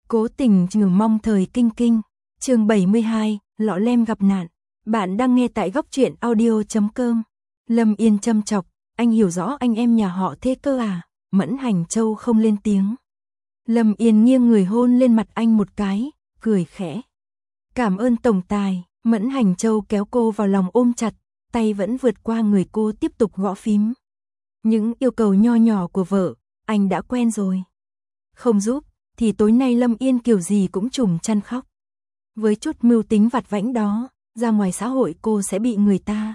Cố tình trừ mong thời kinh kinh. Chương 72, Lọ Lem gặp nạn. Bạn đang nghe tại góc truyện audio.com. Lâm Yên châm chọc, anh hiểu rõ anh em nhà họ thế cơ à? Mẫn Hành Châu không lên tiếng. Lâm Yên nghiêng người hôn lên mặt anh một cái, cười khẽ. Cảm ơn tổng tài. Mẫn Hành Châu kéo cô vào lòng ôm chặt, tay vẫn vượt qua người cô tiếp tục gõ phím. Những yêu cầu nho nhỏ của vợ, anh đã quen rồi. Không giúp, thì tối nay Lâm Yên kiểu gì cũng trùm chăn khóc. Với chút mưu tính vặt vãnh đó, ra ngoài xã hội cô sẽ bị người ta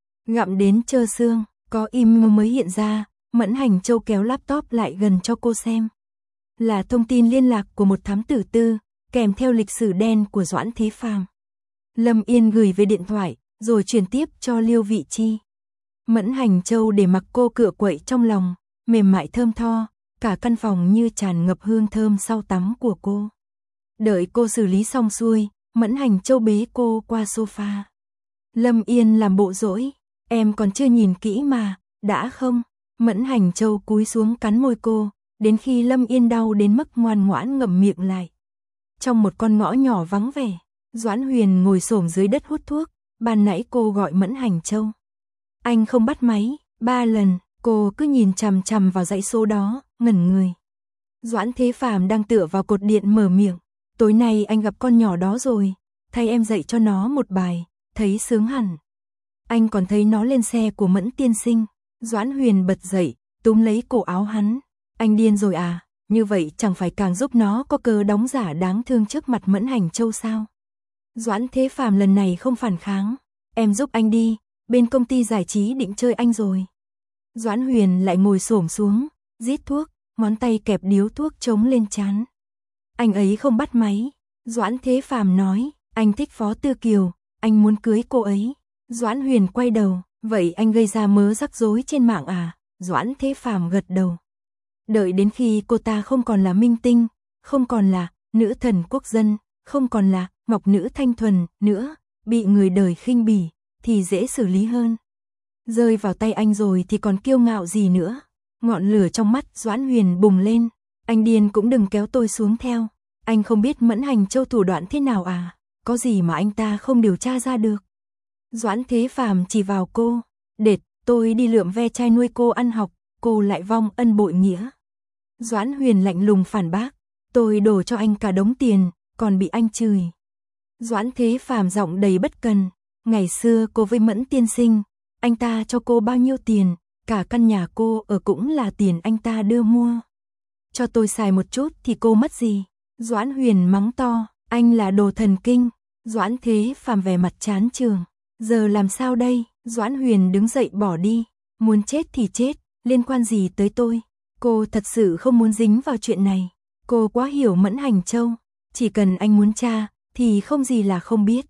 gặm đến trơ xương. Có email mới hiện ra, Mẫn Hành Châu kéo laptop lại gần cho cô xem. Là thông tin liên lạc của một thám tử tư, kèm theo lịch sử đen của Doãn Thế Phàm. Lâm Yên gửi về điện thoại, rồi truyền tiếp cho Liêu Vị Chi. Mẫn Hành Châu để mặc cô cựa quậy trong lòng, mềm mại thơm tho, cả căn phòng như tràn ngập hương thơm sau tắm của cô. Đợi cô xử lý xong xuôi, Mẫn Hành Châu bế cô qua sofa. Lâm Yên làm bộ dỗi, em còn chưa nhìn kỹ mà, đã không? Mẫn Hành Châu cúi xuống cắn môi cô, đến khi Lâm Yên đau đến mức ngoan ngoãn ngậm miệng lại. Trong một con ngõ nhỏ vắng vẻ, Doãn Huyền ngồi xổm dưới đất hút thuốc, ban nãy cô gọi Mẫn Hành Châu. Anh không bắt máy, 3 lần, cô cứ nhìn chằm chằm vào dãy số đó, ngẩn người. Doãn Thế Phàm đang tựa vào cột điện mở miệng, tối nay anh gặp con nhỏ đó rồi, thay em dạy cho nó một bài, thấy sướng hẳn. Anh còn thấy nó lên xe của Mẫn tiên sinh. Doãn Huyền bật dậy, túm lấy cổ áo hắn. Anh điên rồi à, như vậy chẳng phải càng giúp nó có cơ đóng giả đáng thương trước mặt Mẫn Hành Châu sao? Doãn Thế Phàm lần này không phản kháng, em giúp anh đi, bên công ty giải trí định chơi anh rồi. Doãn Huyền lại ngồi xổm xuống, rít thuốc, ngón tay kẹp điếu thuốc chống lên trán. Anh ấy không bắt máy. Doãn Thế Phàm nói, anh thích Phó Tư Kiều, anh muốn cưới cô ấy. Doãn Huyền quay đầu, vậy anh gây ra mớ rắc rối trên mạng à? Doãn Thế Phàm gật đầu. Đợi đến khi cô ta không còn là minh tinh, không còn là nữ thần quốc dân, không còn là ngọc nữ thanh thuần nữa, bị người đời khinh bỉ, thì dễ xử lý hơn. Rơi vào tay anh rồi thì còn kiêu ngạo gì nữa. Ngọn lửa trong mắt Doãn Huyền bùng lên. Anh điên cũng đừng kéo tôi xuống theo. Anh không biết Mẫn Hành Châu thủ đoạn thế nào à? Có gì mà anh ta không điều tra ra được? Doãn Thế Phàm chỉ vào cô. Đệt, tôi đi lượm ve chai nuôi cô ăn học, cô lại vong ân bội nghĩa. Doãn Huyền lạnh lùng phản bác. Tôi đổ cho anh cả đống tiền, còn bị anh chửi. Doãn Thế Phàm giọng đầy bất cần. Ngày xưa cô với Mẫn tiên sinh, anh ta cho cô bao nhiêu tiền, cả căn nhà cô ở cũng là tiền anh ta đưa mua. Cho tôi xài một chút thì cô mất gì? Doãn Huyền mắng to, anh là đồ thần kinh. Doãn Thế Phàm vẻ mặt chán chường. Giờ làm sao đây? Doãn Huyền đứng dậy bỏ đi. Muốn chết thì chết, liên quan gì tới tôi? Cô thật sự không muốn dính vào chuyện này. Cô quá hiểu Mẫn Hành Châu. Chỉ cần anh muốn tra, thì không gì là không biết.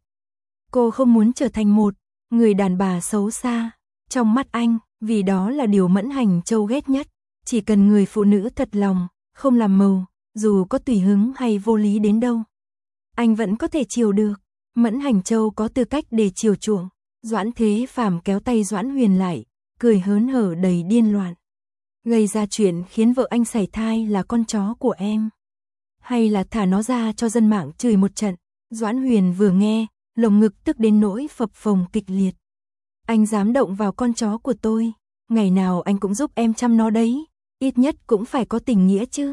Cô không muốn trở thành một người đàn bà xấu xa trong mắt anh, vì đó là điều Mẫn Hành Châu ghét nhất. Chỉ cần người phụ nữ thật lòng, không làm màu, dù có tùy hứng hay vô lý đến đâu, anh vẫn có thể chiều được. Mẫn Hành Châu có tư cách để chiều chuộng. Doãn Thế Phàm kéo tay Doãn Huyền lại, cười hớn hở đầy điên loạn. Gây ra chuyện khiến vợ anh sảy thai là con chó của em, hay là thả nó ra cho dân mạng chửi một trận? Doãn Huyền vừa nghe, lồng ngực tức đến nỗi phập phồng kịch liệt. Anh dám động vào con chó của tôi, ngày nào anh cũng giúp em chăm nó đấy, ít nhất cũng phải có tình nghĩa chứ.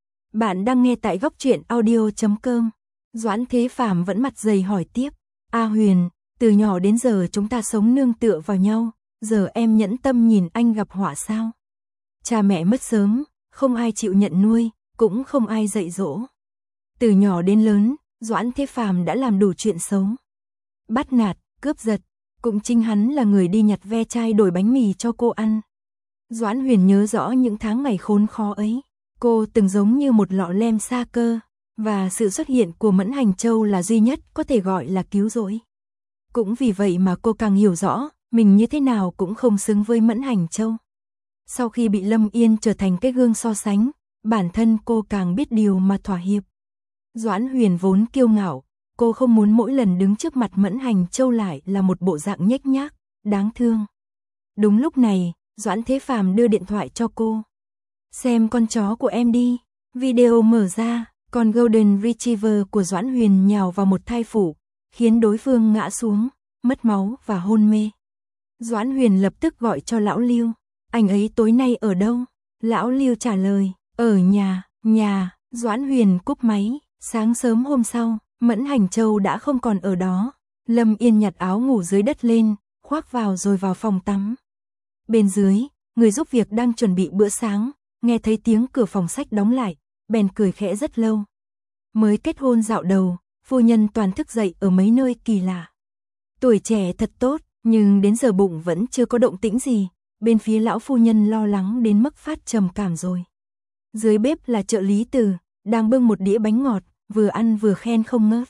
Bạn đang nghe tại góc truyện audio.com. Doãn Thế Phàm vẫn mặt dày hỏi tiếp. A Huyền, từ nhỏ đến giờ chúng ta sống nương tựa vào nhau, giờ em nhẫn tâm nhìn anh gặp họa sao? Cha mẹ mất sớm, không ai chịu nhận nuôi, cũng không ai dạy dỗ. Từ nhỏ đến lớn, Doãn Thế Phàm đã làm đủ chuyện xấu. Bắt nạt, cướp giật, cũng chính hắn là người đi nhặt ve chai đổi bánh mì cho cô ăn. Doãn Huyền nhớ rõ những tháng ngày khốn khó ấy. Cô từng giống như một lọ lem sa cơ, và sự xuất hiện của Mẫn Hành Châu là duy nhất có thể gọi là cứu rỗi. Cũng vì vậy mà cô càng hiểu rõ, mình như thế nào cũng không xứng với Mẫn Hành Châu. Sau khi bị Lâm Yên trở thành cái gương so sánh, bản thân cô càng biết điều mà thỏa hiệp. Doãn Huyền vốn kiêu ngạo, cô không muốn mỗi lần đứng trước mặt Mẫn Hành Châu lại là một bộ dạng nhếch nhác, đáng thương. Đúng lúc này, Doãn Thế Phàm đưa điện thoại cho cô. Xem con chó của em đi. Video mở ra, Còn Golden Retriever của Doãn Huyền nhào vào một thai phụ, khiến đối phương ngã xuống, mất máu và hôn mê. Doãn Huyền lập tức gọi cho lão Lưu, anh ấy tối nay ở đâu? Lão Lưu trả lời, ở nhà. Doãn Huyền cúp máy. Sáng sớm hôm sau, Mẫn Hành Châu đã không còn ở đó. Lâm Yên nhặt áo ngủ dưới đất lên, khoác vào rồi vào phòng tắm. Bên dưới, người giúp việc đang chuẩn bị bữa sáng, nghe thấy tiếng cửa phòng sách đóng lại, bèn cười khẽ rất lâu. Mới kết hôn dạo đầu, phu nhân toàn thức dậy ở mấy nơi kỳ lạ. Tuổi trẻ thật tốt, nhưng đến giờ bụng vẫn chưa có động tĩnh gì, bên phía lão phu nhân lo lắng đến mức phát trầm cảm rồi. Dưới bếp là trợ lý Từ, đang bưng một đĩa bánh ngọt, vừa ăn vừa khen không ngớt.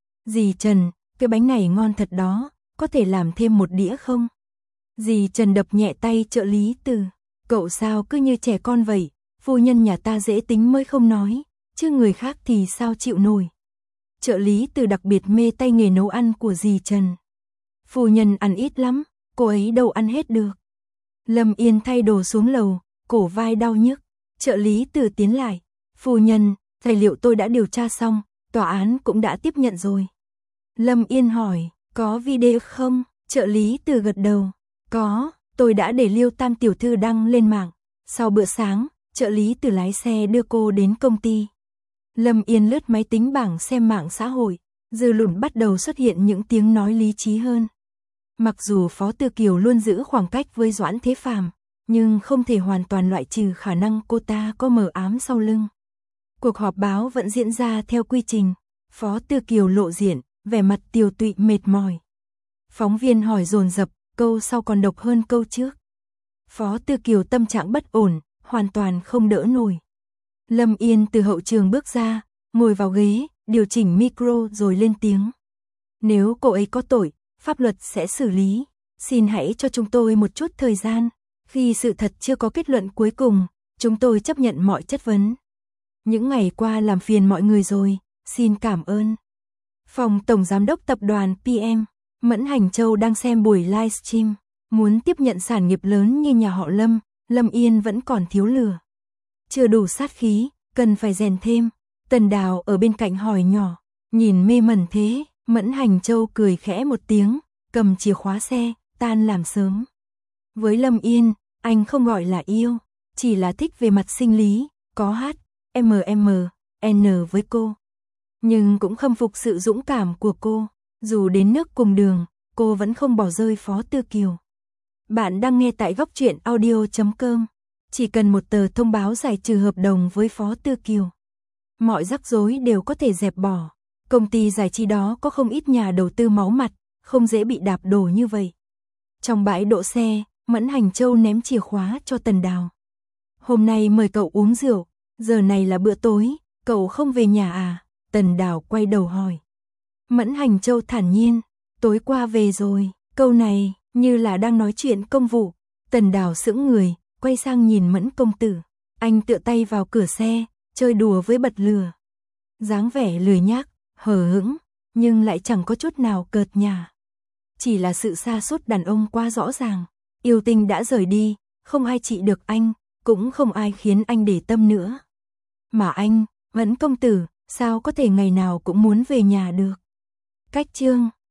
Dì Trần, cái bánh này ngon thật đó, có thể làm thêm một đĩa không? Dì Trần đập nhẹ tay trợ lý Từ, cậu sao cứ như trẻ con vậy, phu nhân nhà ta dễ tính mới không nói, chứ người khác thì sao chịu nổi. Trợ lý Từ đặc biệt mê tay nghề nấu ăn của dì Trần. Phu nhân ăn ít lắm, cô ấy đâu ăn hết được. Lâm Yên thay đồ xuống lầu, cổ vai đau nhức. Trợ lý Từ tiến lại, phu nhân, tài liệu tôi đã điều tra xong, tòa án cũng đã tiếp nhận rồi. Lâm Yên hỏi, có video không? Trợ lý Từ gật đầu, có, tôi đã để Liêu Tam tiểu thư đăng lên mạng. Sau bữa sáng, trợ lý Từ lái xe đưa cô đến công ty. Lâm Yên lướt máy tính bảng xem mạng xã hội, dư luận bắt đầu xuất hiện những tiếng nói lý trí hơn. Mặc dù Phó Tư Kiều luôn giữ khoảng cách với Doãn Thế Phàm, nhưng không thể hoàn toàn loại trừ khả năng cô ta có mờ ám sau lưng. Cuộc họp báo vẫn diễn ra theo quy trình. Phó Tư Kiều lộ diện, vẻ mặt tiều tụy mệt mỏi. Phóng viên hỏi dồn dập, câu sau còn độc hơn câu trước. Phó Tư Kiều tâm trạng bất ổn, hoàn toàn không đỡ nổi. Lâm Yên từ hậu trường bước ra, ngồi vào ghế, điều chỉnh micro rồi lên tiếng. Nếu cô ấy có tội, pháp luật sẽ xử lý. Xin hãy cho chúng tôi một chút thời gian. Khi sự thật chưa có kết luận cuối cùng, chúng tôi chấp nhận mọi chất vấn. Những ngày qua làm phiền mọi người rồi, xin cảm ơn. Phòng Tổng Giám đốc Tập đoàn PM, Mẫn Hành Châu đang xem buổi livestream. Muốn tiếp nhận sản nghiệp lớn như nhà họ Lâm, Lâm Yên vẫn còn thiếu lửa. Chưa đủ sát khí, cần phải rèn thêm. Tần Đào ở bên cạnh hỏi nhỏ, nhìn mê mẩn thế, Mẫn Hành Châu cười khẽ một tiếng, cầm chìa khóa xe, tan làm sớm. Với Lâm Yên, anh không gọi là yêu, chỉ là thích về mặt sinh lý, có N với cô. Nhưng cũng khâm phục sự dũng cảm của cô, dù đến nước cùng đường, cô vẫn không bỏ rơi Phó Tư Kiều. Bạn đang nghe tại góc truyện audio.com. Chỉ cần một tờ thông báo giải trừ hợp đồng với Phó Tư Kiều, mọi rắc rối đều có thể dẹp bỏ. Công ty giải trí đó có không ít nhà đầu tư máu mặt, không dễ bị đạp đổ như vậy. Trong bãi đỗ xe, Mẫn Hành Châu ném chìa khóa cho Tần Đào. Hôm nay mời cậu uống rượu, giờ này là bữa tối, cậu không về nhà à? Tần Đào quay đầu hỏi. Mẫn Hành Châu thản nhiên, tối qua về rồi, câu này như là đang nói chuyện công vụ. Tần Đào sững người, quay sang nhìn Mẫn công tử. Anh tựa tay vào cửa xe, chơi đùa với bật lửa. Dáng vẻ lười nhác, hờ hững, nhưng lại chẳng có chút nào cợt nhả. Chỉ là sự sa sút đàn ông quá rõ ràng. Yêu tinh đã rời đi, không ai trị được anh, cũng không ai khiến anh để tâm nữa. Mà anh, Mẫn công tử, sao có thể ngày nào cũng muốn về nhà được? Cách chương